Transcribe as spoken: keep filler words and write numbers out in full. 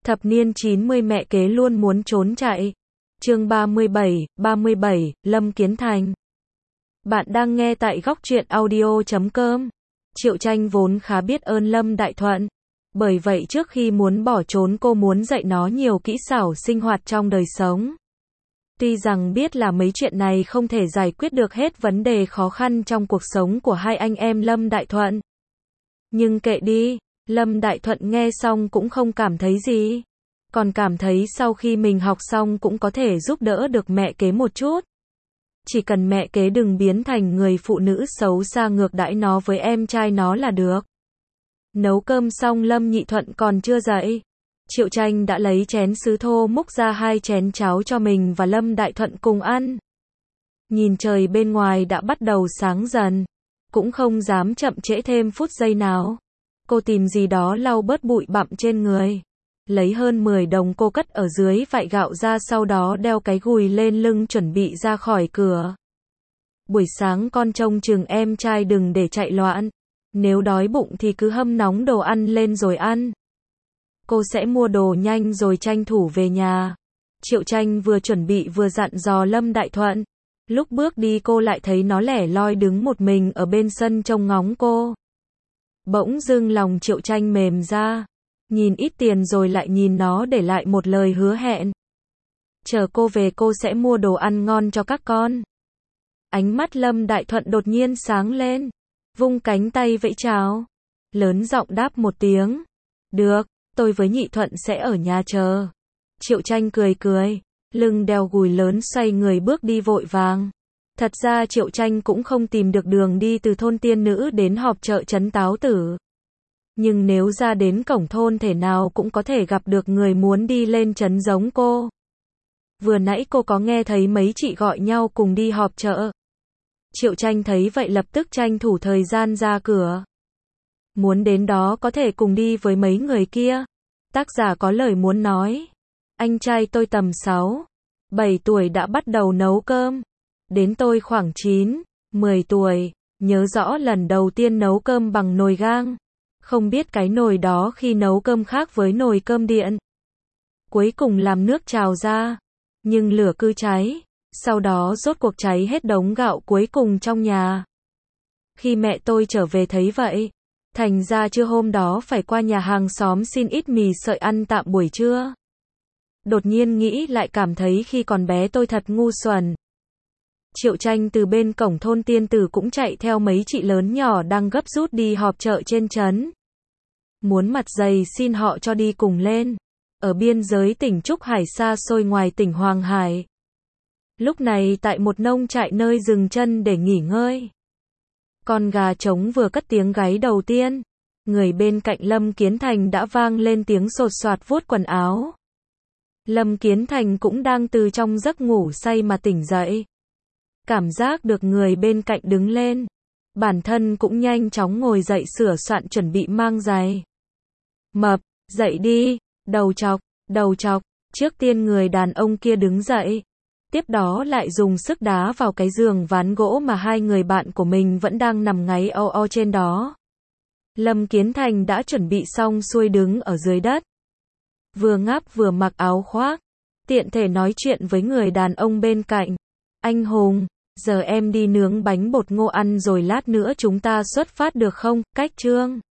Thập niên chín mươi mẹ kế luôn muốn trốn chạy. Chương ba mươi bảy, ba mươi bảy, Lâm Kiến Thành. Bạn đang nghe tại góc truyện audio chấm com. Triệu Tranh vốn khá biết ơn Lâm Đại Thuận. Bởi vậy trước khi muốn bỏ trốn cô muốn dạy nó nhiều kỹ xảo sinh hoạt trong đời sống. Tuy rằng biết là mấy chuyện này không thể giải quyết được hết vấn đề khó khăn trong cuộc sống của hai anh em Lâm Đại Thuận. Nhưng kệ đi, Lâm Đại Thuận nghe xong cũng không cảm thấy gì. Còn cảm thấy sau khi mình học xong cũng có thể giúp đỡ được mẹ kế một chút. Chỉ cần mẹ kế đừng biến thành người phụ nữ xấu xa ngược đãi nó với em trai nó là được. Nấu cơm xong Lâm Nhị Thuận còn chưa dậy. Triệu Tranh đã lấy chén sứ thô múc ra hai chén cháo cho mình và Lâm Đại Thuận cùng ăn. Nhìn trời bên ngoài đã bắt đầu sáng dần. Cũng không dám chậm trễ thêm phút giây nào. Cô tìm gì đó lau bớt bụi bặm trên người. Lấy hơn mười đồng cô cất ở dưới vại gạo ra, sau đó đeo cái gùi lên lưng chuẩn bị ra khỏi cửa. Buổi sáng con trông chừng em trai đừng để chạy loạn. Nếu đói bụng thì cứ hâm nóng đồ ăn lên rồi ăn. Cô sẽ mua đồ nhanh rồi tranh thủ về nhà. Triệu Tranh vừa chuẩn bị vừa dặn dò Lâm Đại Thuận. Lúc bước đi cô lại thấy nó lẻ loi đứng một mình ở bên sân trông ngóng cô. Bỗng dưng lòng Triệu Tranh mềm ra. Nhìn ít tiền rồi lại nhìn nó để lại một lời hứa hẹn. Chờ cô về cô sẽ mua đồ ăn ngon cho các con. Ánh mắt Lâm Đại Thuận đột nhiên sáng lên. Vung cánh tay vẫy chào. Lớn giọng đáp một tiếng. Được, tôi với Nhị Thuận sẽ ở nhà chờ. Triệu Tranh cười cười. Lưng đeo gùi lớn xoay người bước đi vội vàng. Thật ra Triệu Tranh cũng không tìm được đường đi từ thôn Tiên Nữ đến họp chợ trấn Táo Tử. Nhưng nếu ra đến cổng thôn thể nào cũng có thể gặp được người muốn đi lên trấn giống cô. Vừa nãy cô có nghe thấy mấy chị gọi nhau cùng đi họp chợ. Triệu Tranh thấy vậy lập tức tranh thủ thời gian ra cửa. Muốn đến đó có thể cùng đi với mấy người kia. Tác giả có lời muốn nói. Anh trai tôi tầm sáu, bảy tuổi đã bắt đầu nấu cơm. Đến tôi khoảng chín, mười tuổi, nhớ rõ lần đầu tiên nấu cơm bằng nồi gang. Không biết cái nồi đó khi nấu cơm khác với nồi cơm điện. Cuối cùng làm nước trào ra, nhưng lửa cứ cháy. Sau đó rốt cuộc cháy hết đống gạo cuối cùng trong nhà. Khi mẹ tôi trở về thấy vậy, thành ra trưa hôm đó phải qua nhà hàng xóm xin ít mì sợi ăn tạm buổi trưa. Đột nhiên nghĩ lại cảm thấy khi còn bé tôi thật ngu xuẩn. Triệu Tranh từ bên cổng thôn Tiên Tử cũng chạy theo mấy chị lớn nhỏ đang gấp rút đi họp chợ trên trấn. Muốn mặt dày xin họ cho đi cùng lên. Ở biên giới tỉnh Trúc Hải xa xôi ngoài tỉnh Hoàng Hải. Lúc này tại một nông trại nơi dừng chân để nghỉ ngơi. Con gà trống vừa cất tiếng gáy đầu tiên. Người bên cạnh Lâm Kiến Thành đã vang lên tiếng sột soạt vuốt quần áo. Lâm Kiến Thành cũng đang từ trong giấc ngủ say mà tỉnh dậy. Cảm giác được người bên cạnh đứng lên. Bản thân cũng nhanh chóng ngồi dậy sửa soạn chuẩn bị mang giày. Mập, dậy đi, đầu chọc, đầu chọc. Trước tiên người đàn ông kia đứng dậy. Tiếp đó lại dùng sức đá vào cái giường ván gỗ mà hai người bạn của mình vẫn đang nằm ngáy o o trên đó. Lâm Kiến Thành đã chuẩn bị xong xuôi đứng ở dưới đất. Vừa ngáp vừa mặc áo khoác. Tiện thể nói chuyện với người đàn ông bên cạnh. Anh Hùng, giờ em đi nướng bánh bột ngô ăn rồi lát nữa chúng ta xuất phát được không? Cách Trương.